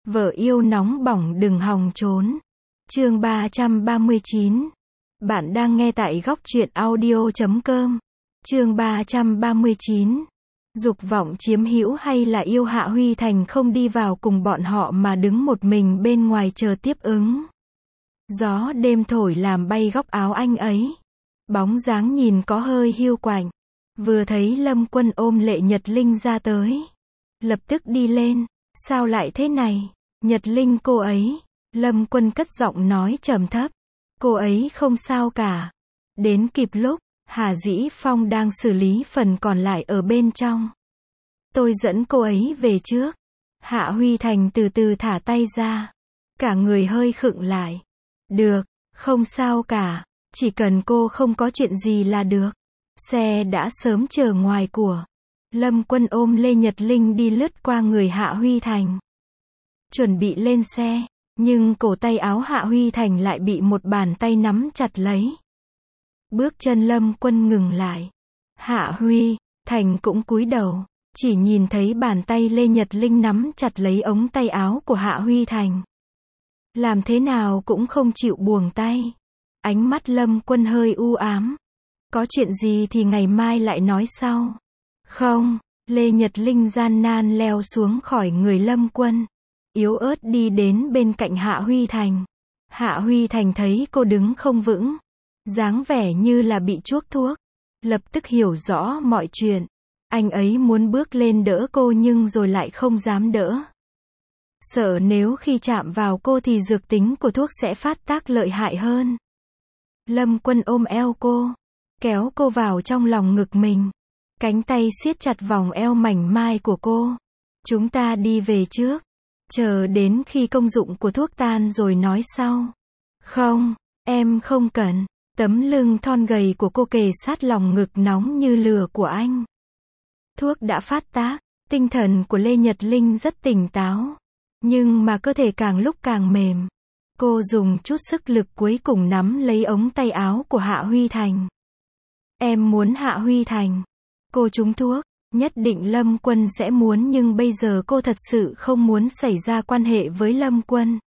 Vợ yêu nóng bỏng đừng hòng trốn. Chương 339. Bạn đang nghe tại góc truyện audio.com. Chương 339. Dục vọng chiếm hữu hay là yêu? Hạ Huy Thành không đi vào cùng bọn họ mà đứng một mình bên ngoài chờ tiếp ứng. Gió đêm thổi làm bay góc áo anh ấy. Bóng dáng nhìn có hơi hiu quạnh. Vừa thấy Lâm Quân ôm Lệ Nhật Linh ra tới, lập tức đi lên. Sao lại thế này? Nhật Linh cô ấy. Lâm Quân cất giọng nói trầm thấp. Cô ấy không sao cả. Đến kịp lúc, Hà Dĩ Phong đang xử lý phần còn lại ở bên trong. Tôi dẫn cô ấy về trước. Hạ Huy Thành từ từ thả tay ra. Cả người hơi khựng lại. Được, không sao cả. Chỉ cần cô không có chuyện gì là được. Xe đã sớm chờ ngoài của. Lâm Quân ôm Lê Nhật Linh đi lướt qua người Hạ Huy Thành. Chuẩn bị lên xe, nhưng cổ tay áo Hạ Huy Thành lại bị một bàn tay nắm chặt lấy. Bước chân Lâm Quân ngừng lại. Hạ Huy Thành cũng cúi đầu, chỉ nhìn thấy bàn tay Lê Nhật Linh nắm chặt lấy ống tay áo của Hạ Huy Thành. Làm thế nào cũng không chịu buông tay. Ánh mắt Lâm Quân hơi u ám. Có chuyện gì thì ngày mai lại nói sau. Không, Lê Nhật Linh gian nan leo xuống khỏi người Lâm Quân. Yếu ớt đi đến bên cạnh Hạ Huy Thành. Hạ Huy Thành thấy cô đứng không vững, dáng vẻ như là bị chuốc thuốc. Lập tức hiểu rõ mọi chuyện. Anh ấy muốn bước lên đỡ cô nhưng rồi lại không dám đỡ. Sợ nếu khi chạm vào cô thì dược tính của thuốc sẽ phát tác lợi hại hơn. Lâm Quân ôm eo cô, kéo cô vào trong lòng ngực mình. Cánh tay siết chặt vòng eo mảnh mai của cô. Chúng ta đi về trước. Chờ đến khi công dụng của thuốc tan rồi nói sau. Không, em không cần. Tấm lưng thon gầy của cô kề sát lòng ngực nóng như lửa của anh. Thuốc đã phát tác. Tinh thần của Lê Nhật Linh rất tỉnh táo. Nhưng mà cơ thể càng lúc càng mềm. Cô dùng chút sức lực cuối cùng nắm lấy ống tay áo của Hạ Huy Thành. Em muốn Hạ Huy Thành. Cô trúng thuốc. Nhất định Lâm Quân sẽ muốn, nhưng bây giờ cô thật sự không muốn xảy ra quan hệ với Lâm Quân.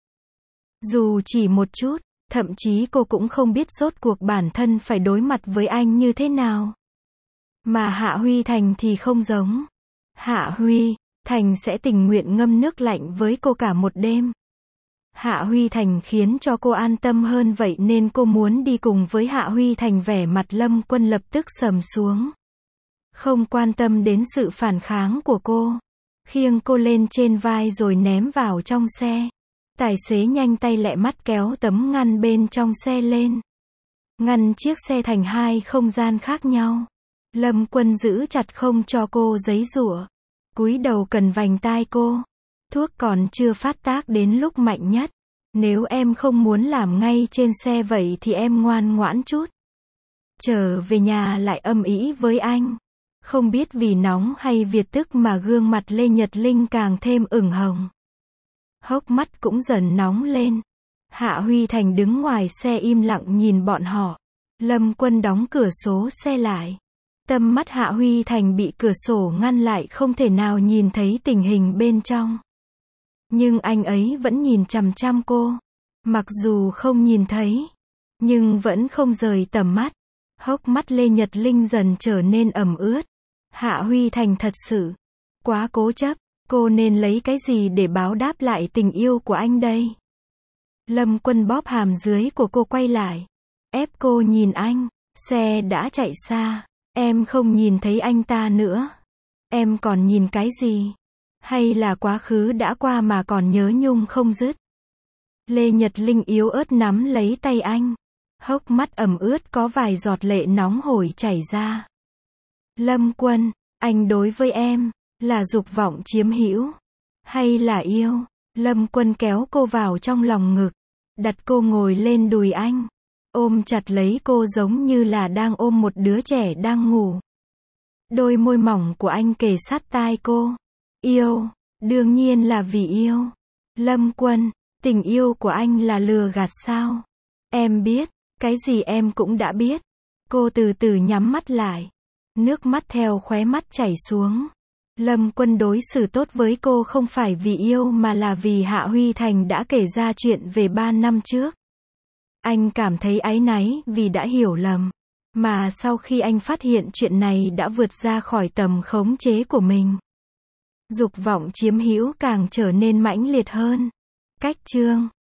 Dù chỉ một chút, thậm chí cô cũng không biết rốt cuộc bản thân phải đối mặt với anh như thế nào. Mà Hạ Huy Thành thì không giống. Hạ Huy Thành sẽ tình nguyện ngâm nước lạnh với cô cả một đêm. Hạ Huy Thành khiến cho cô an tâm hơn, vậy nên cô muốn đi cùng với Hạ Huy Thành. Vẻ mặt Lâm Quân lập tức sầm xuống. Không quan tâm đến sự phản kháng của cô. Khiêng cô lên trên vai rồi ném vào trong xe. Tài xế nhanh tay lẹ mắt kéo tấm ngăn bên trong xe lên. Ngăn chiếc xe thành hai không gian khác nhau. Lâm Quân giữ chặt không cho cô giãy giụa. Cúi đầu cần vành tai cô. Thuốc còn chưa phát tác đến lúc mạnh nhất. Nếu em không muốn làm ngay trên xe vậy thì em ngoan ngoãn chút. Trở về nhà lại âm ĩ với anh. Không biết vì nóng hay vì tức mà gương mặt Lê Nhật Linh càng thêm ửng hồng. Hốc mắt cũng dần nóng lên. Hạ Huy Thành đứng ngoài xe im lặng nhìn bọn họ. Lâm Quân đóng cửa sổ xe lại. Tầm mắt Hạ Huy Thành bị cửa sổ ngăn lại, không thể nào nhìn thấy tình hình bên trong. Nhưng anh ấy vẫn nhìn chằm chằm cô. Mặc dù không nhìn thấy, nhưng vẫn không rời tầm mắt. Hốc mắt Lê Nhật Linh dần trở nên ẩm ướt. Hạ Huy Thành thật sự quá cố chấp. Cô nên lấy cái gì để báo đáp lại tình yêu của anh đây? Lâm Quân bóp hàm dưới của cô quay lại. Ép cô nhìn anh. Xe đã chạy xa. Em không nhìn thấy anh ta nữa. Em còn nhìn cái gì? Hay là quá khứ đã qua mà còn nhớ nhung không dứt? Lê Nhật Linh yếu ớt nắm lấy tay anh. Hốc mắt ẩm ướt có vài giọt lệ nóng hổi chảy ra. Lâm Quân, anh đối với em là dục vọng chiếm hữu hay là yêu? Lâm Quân kéo cô vào trong lòng ngực, đặt cô ngồi lên đùi anh, ôm chặt lấy cô giống như là đang ôm một đứa trẻ đang ngủ. Đôi môi mỏng của anh kề sát tai cô. Yêu, đương nhiên là vì yêu. Lâm Quân, tình yêu của anh là lừa gạt sao? Em biết, cái gì em cũng đã biết. Cô từ từ nhắm mắt lại. Nước mắt theo khóe mắt chảy xuống. Lâm Quân đối xử tốt với cô không phải vì yêu mà là vì Hạ Huy Thành đã kể ra chuyện về 3 năm trước. Anh cảm thấy áy náy vì đã hiểu lầm. Mà sau khi anh phát hiện chuyện này đã vượt ra khỏi tầm khống chế của mình, dục vọng chiếm hữu càng trở nên mãnh liệt hơn. Cách chương